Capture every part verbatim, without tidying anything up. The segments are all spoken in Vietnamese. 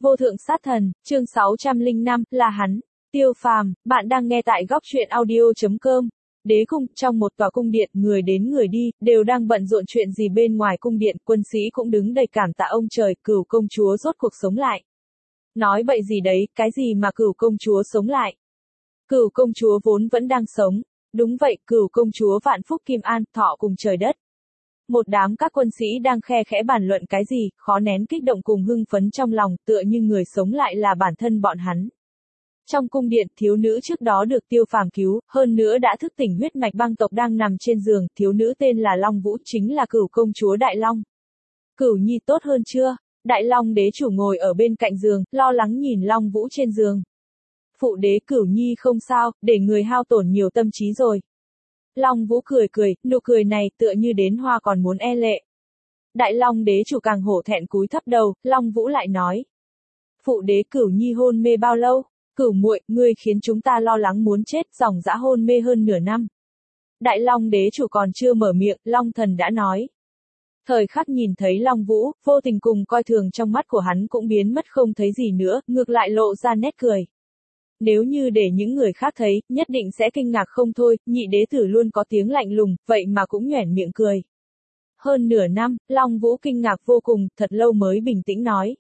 Vô thượng sát thần, chương sáu trăm lẻ năm, là hắn. Tiêu Phàm, bạn đang nghe tại góc truyện audio chấm com. Đế cung, trong một tòa cung điện, người đến người đi, đều đang bận rộn chuyện gì bên ngoài cung điện, quân sĩ cũng đứng đầy cảm tạ ông trời, Cửu công chúa rốt cuộc sống lại. Nói bậy gì đấy, cái gì mà Cửu công chúa sống lại? Cửu công chúa vốn vẫn đang sống. Đúng vậy, Cửu công chúa vạn phúc kim an, thọ cùng trời đất. Một đám các quân sĩ đang khe khẽ bàn luận cái gì, khó nén kích động cùng hưng phấn trong lòng, tựa như người sống lại là bản thân bọn hắn. Trong cung điện, thiếu nữ trước đó được Tiêu Phàm cứu, hơn nữa đã thức tỉnh huyết mạch băng tộc đang nằm trên giường, thiếu nữ tên là Long Vũ, chính là Cửu công chúa Đại Long. Cửu nhi tốt hơn chưa? Đại Long đế chủ ngồi ở bên cạnh giường, lo lắng nhìn Long Vũ trên giường. Phụ đế, Cửu nhi không sao, để người hao tổn nhiều tâm trí rồi. Long Vũ cười cười, nụ cười này tựa như đến hoa còn muốn e lệ. Đại Long đế chủ càng hổ thẹn cúi thấp đầu, Long Vũ lại nói. Phụ đế, Cửu nhi hôn mê bao lâu? Cửu muội, ngươi khiến chúng ta lo lắng muốn chết, dòng dã hôn mê hơn nửa năm. Đại Long đế chủ còn chưa mở miệng, Long thần đã nói. Thời khắc nhìn thấy Long Vũ, vô tình cùng coi thường trong mắt của hắn cũng biến mất không thấy gì nữa, ngược lại lộ ra nét cười. Nếu như để những người khác thấy, nhất định sẽ kinh ngạc không thôi, nhị đế tử luôn có tiếng lạnh lùng, vậy mà cũng nhoẻn miệng cười. Hơn nửa năm, Long Vũ kinh ngạc vô cùng, thật lâu mới bình tĩnh nói.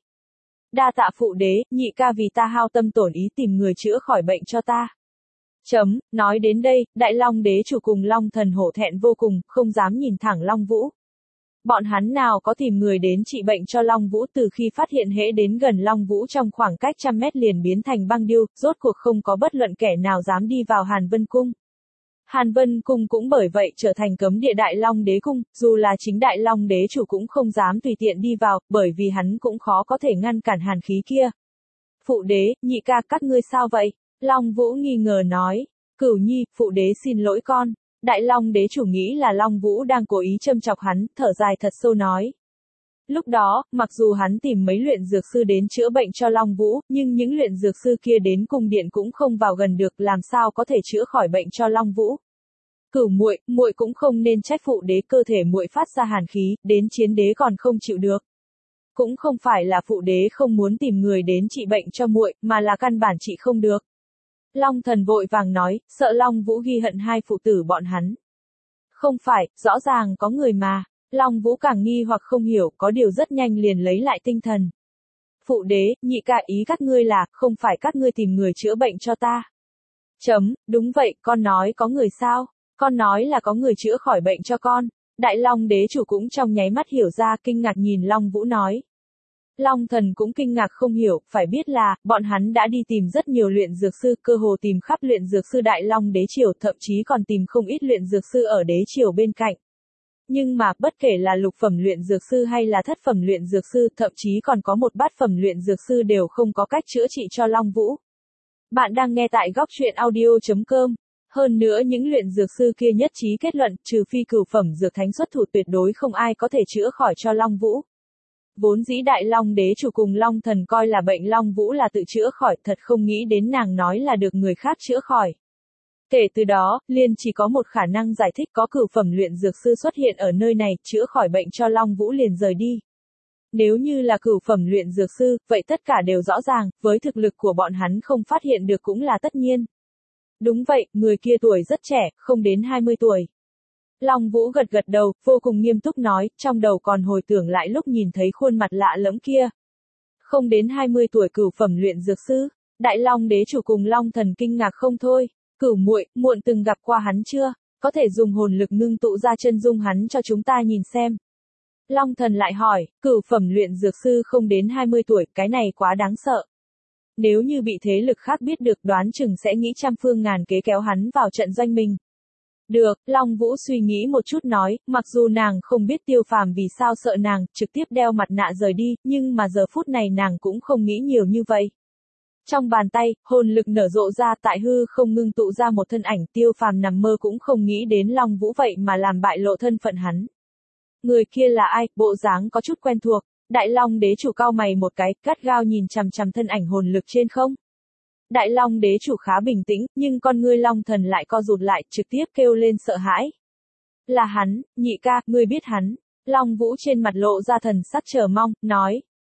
Đa tạ phụ đế, nhị ca vì ta hao tâm tổn ý tìm người chữa khỏi bệnh cho ta. Chấm, nói đến đây, Đại Long đế chủ cùng Long thần hổ thẹn vô cùng, không dám nhìn thẳng Long Vũ. Bọn hắn nào có tìm người đến trị bệnh cho Long Vũ, từ khi phát hiện hễ đến gần Long Vũ trong khoảng cách trăm mét liền biến thành băng điêu, rốt cuộc không có bất luận kẻ nào dám đi vào Hàn Vân Cung. Hàn Vân Cung cũng bởi vậy trở thành cấm địa Đại Long đế cung, dù là chính Đại Long đế chủ cũng không dám tùy tiện đi vào, bởi vì hắn cũng khó có thể ngăn cản hàn khí kia. Phụ đế, nhị ca các ngươi sao vậy? Long Vũ nghi ngờ nói. Cửu nhi, phụ đế xin lỗi con. Đại Long đế chủ nghĩ là Long Vũ đang cố ý châm chọc hắn, thở dài thật sâu nói. Lúc đó, mặc dù hắn tìm mấy luyện dược sư đến chữa bệnh cho Long Vũ, nhưng những luyện dược sư kia đến cung điện cũng không vào gần được, làm sao có thể chữa khỏi bệnh cho Long Vũ. Cửu muội, muội cũng không nên trách phụ đế, cơ thể muội phát ra hàn khí, đến chiến đế còn không chịu được. Cũng không phải là phụ đế không muốn tìm người đến trị bệnh cho muội, mà là căn bản trị không được. Long thần vội vàng nói, sợ Long Vũ ghi hận hai phụ tử bọn hắn. Không phải, rõ ràng có người mà. Long Vũ càng nghi hoặc không hiểu, có điều rất nhanh liền lấy lại tinh thần. Phụ đế, nhị ca ý các ngươi là, không phải các ngươi tìm người chữa bệnh cho ta. Chấm, đúng vậy, con nói có người sao? Con nói là có người chữa khỏi bệnh cho con. Đại Long đế chủ cũng trong nháy mắt hiểu ra, kinh ngạc nhìn Long Vũ nói. Long thần cũng kinh ngạc không hiểu, phải biết là, bọn hắn đã đi tìm rất nhiều luyện dược sư, cơ hồ tìm khắp luyện dược sư Đại Long đế triều, thậm chí còn tìm không ít luyện dược sư ở đế triều bên cạnh. Nhưng mà, bất kể là lục phẩm luyện dược sư hay là thất phẩm luyện dược sư, thậm chí còn có một bát phẩm luyện dược sư đều không có cách chữa trị cho Long Vũ. Bạn đang nghe tại góc truyện audio chấm com. Hơn nữa những luyện dược sư kia nhất trí kết luận, trừ phi cửu phẩm dược thánh xuất thủ, tuyệt đối không ai có thể chữa khỏi cho Long Vũ. Vốn dĩ Đại Long đế chủ cùng Long thần coi là bệnh Long Vũ là tự chữa khỏi, thật không nghĩ đến nàng nói là được người khác chữa khỏi. Kể từ đó, liền chỉ có một khả năng giải thích, có cửu phẩm luyện dược sư xuất hiện ở nơi này, chữa khỏi bệnh cho Long Vũ liền rời đi. Nếu như là cửu phẩm luyện dược sư, vậy tất cả đều rõ ràng, với thực lực của bọn hắn không phát hiện được cũng là tất nhiên. Đúng vậy, người kia tuổi rất trẻ, không đến hai mươi tuổi. Long Vũ gật gật đầu, vô cùng nghiêm túc nói, trong đầu còn hồi tưởng lại lúc nhìn thấy khuôn mặt lạ lẫm kia. Không đến hai mươi tuổi cửu phẩm luyện dược sư, Đại Long đế chủ cùng Long thần kinh ngạc không thôi. Cửu muội, muộn từng gặp qua hắn chưa? Có thể dùng hồn lực ngưng tụ ra chân dung hắn cho chúng ta nhìn xem. Long thần lại hỏi, cửu phẩm luyện dược sư không đến hai mươi tuổi, cái này quá đáng sợ. Nếu như bị thế lực khác biết được, đoán chừng sẽ nghĩ trăm phương ngàn kế kéo hắn vào trận doanh mình. Được, Long Vũ suy nghĩ một chút nói, mặc dù nàng không biết Tiêu Phàm vì sao sợ nàng, trực tiếp đeo mặt nạ rời đi, nhưng mà giờ phút này nàng cũng không nghĩ nhiều như vậy. Trong bàn tay, hồn lực nở rộ ra, tại hư không ngưng tụ ra một thân ảnh, Tiêu Phàm nằm mơ cũng không nghĩ đến Long Vũ vậy mà làm bại lộ thân phận hắn. Người kia là ai, bộ dáng có chút quen thuộc. Đại Long đế chủ cau mày một cái, gắt gao nhìn chằm chằm thân ảnh hồn lực trên không. Đại Long đế chủ khá bình tĩnh, nhưng con ngươi Long thần lại co rụt lại, trực tiếp kêu lên sợ hãi. Là hắn, nhị ca, ngươi biết hắn. Long Vũ trên mặt lộ ra thần sắc chờ mong, nói.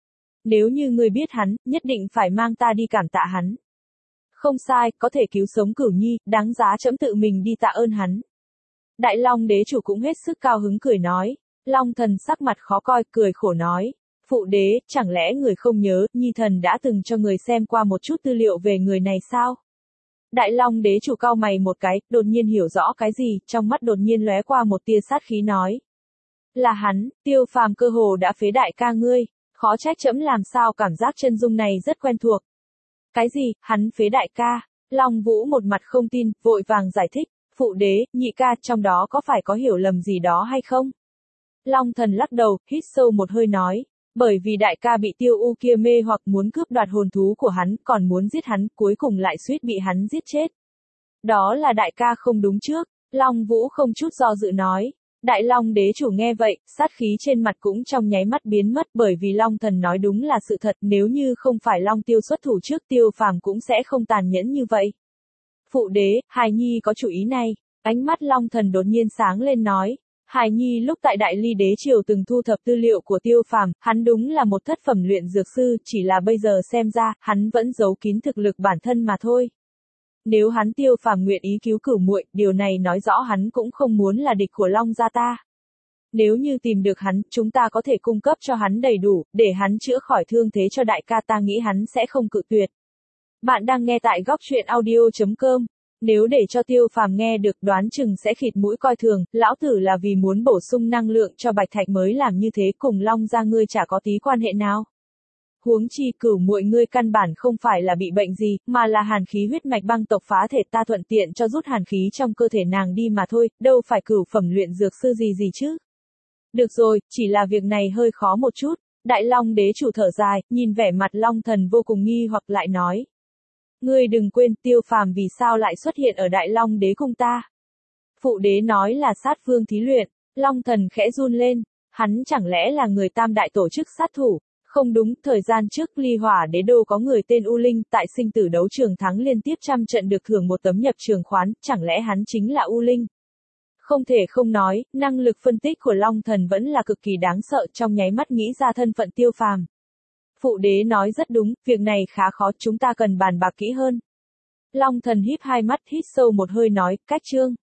Nếu như ngươi biết hắn, nhất định phải mang ta đi cảm tạ hắn. Không sai, có thể cứu sống Cửu Nhi, đáng giá trẫm tự mình đi tạ ơn hắn. Đại Long đế chủ cũng hết sức cao hứng cười nói. Long thần sắc mặt khó coi, cười khổ nói. Phụ đế, chẳng lẽ người không nhớ, Nhi thần đã từng cho người xem qua một chút tư liệu về người này sao? Đại Long đế chủ cau mày một cái, đột nhiên hiểu rõ cái gì, trong mắt đột nhiên lóe qua một tia sát khí nói. Là hắn, Tiêu Phàm cơ hồ đã phế đại ca ngươi, khó trách trẫm làm sao cảm giác chân dung này rất quen thuộc. Cái gì, hắn phế đại ca? Long Vũ một mặt không tin, vội vàng giải thích, phụ đế, nhị ca, trong đó có phải có hiểu lầm gì đó hay không? Long thần lắc đầu, hít sâu một hơi nói, bởi vì đại ca bị Tiêu U kia mê hoặc muốn cướp đoạt hồn thú của hắn, còn muốn giết hắn, cuối cùng lại suýt bị hắn giết chết. Đó là đại ca không đúng trước, Long Vũ không chút do dự nói. Đại Long đế chủ nghe vậy, sát khí trên mặt cũng trong nháy mắt biến mất bởi vì Long thần nói đúng là sự thật, nếu như không phải Long Tiêu xuất thủ trước Tiêu Phàm cũng sẽ không tàn nhẫn như vậy. Phụ đế, Hài Nhi có chủ ý này, ánh mắt Long thần đột nhiên sáng lên nói. Hài Nhi lúc tại Đại Ly đế triều từng thu thập tư liệu của Tiêu Phàm, hắn đúng là một thất phẩm luyện dược sư, chỉ là bây giờ xem ra, hắn vẫn giấu kín thực lực bản thân mà thôi. Nếu hắn Tiêu Phàm nguyện ý cứu Cửu muội, điều này nói rõ hắn cũng không muốn là địch của Long gia ta. Nếu như tìm được hắn, chúng ta có thể cung cấp cho hắn đầy đủ, để hắn chữa khỏi thương thế cho đại ca, ta nghĩ hắn sẽ không cự tuyệt. Bạn đang nghe tại góc truyện audio chấm com. Nếu để cho Tiêu Phàm nghe được đoán chừng sẽ khịt mũi coi thường, lão tử là vì muốn bổ sung năng lượng cho Bạch Thạch mới làm như thế, cùng Long gia ngươi chả có tí quan hệ nào. Huống chi Cửu muội ngươi căn bản không phải là bị bệnh gì, mà là hàn khí huyết mạch băng tộc phá thể, ta thuận tiện cho rút hàn khí trong cơ thể nàng đi mà thôi, đâu phải cửu phẩm luyện dược sư gì gì chứ. Được rồi, chỉ là việc này hơi khó một chút. Đại Long đế chủ thở dài, nhìn vẻ mặt Long thần vô cùng nghi hoặc lại nói. Ngươi đừng quên, Tiêu Phàm vì sao lại xuất hiện ở Đại Long đế cung ta. Phụ đế nói là sát vương thí luyện, Long thần khẽ run lên, hắn chẳng lẽ là người tam đại tổ chức sát thủ. Không đúng, thời gian trước Ly Hỏa đế đô có người tên U Linh, tại sinh tử đấu trường thắng liên tiếp trăm trận được thưởng một tấm nhập trường khoán, chẳng lẽ hắn chính là U Linh? Không thể không nói, năng lực phân tích của Long thần vẫn là cực kỳ đáng sợ, trong nháy mắt nghĩ ra thân phận Tiêu Phàm. Phụ đế nói rất đúng, việc này khá khó, chúng ta cần bàn bạc kỹ hơn. Long thần híp hai mắt, hít sâu một hơi nói, cách chương.